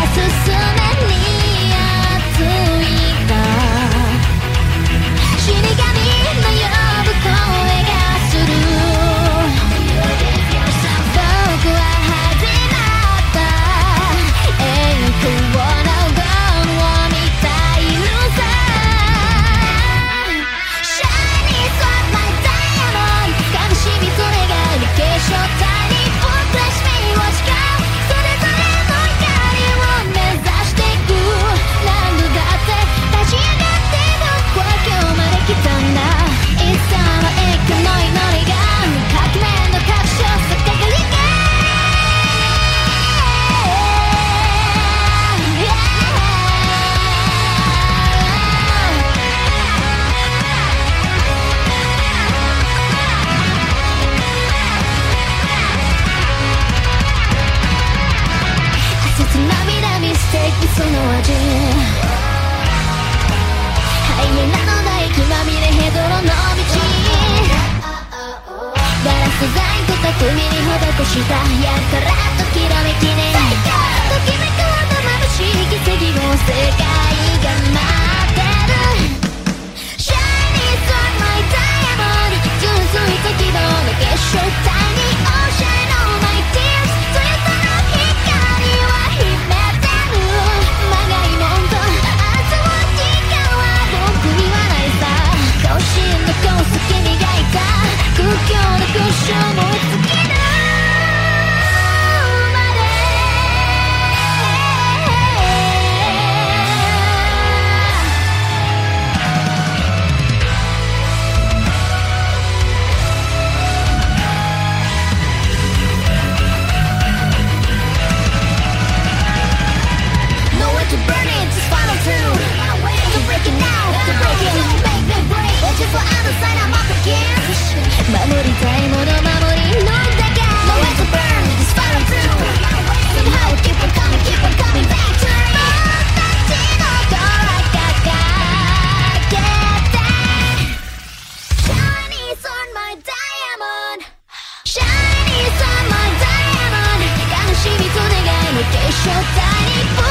その味ハイエナの唾液まみれヘドロの道ガラス細工と巧みに施したやたらときらめきねときめくほど眩しい奇跡を世界が待ってる Shiny sword my diamond 純粋適度の結晶体に All shine all my tears そよその光は秘めまがいもんと熱を時間は僕にはないさ更新のコース君がいた空虚のクッションを尽きるまで Nowhere to burn it, just final two to break it now, to break it make me break just for other side I'm up again 守りたいもの守りのだけ Nowhere to burn, just final two somehow keep on coming back to me 僕たちのドラ掲げて Shiny on my diamond Shiny on my diamond 悲しみと願いの結晶体に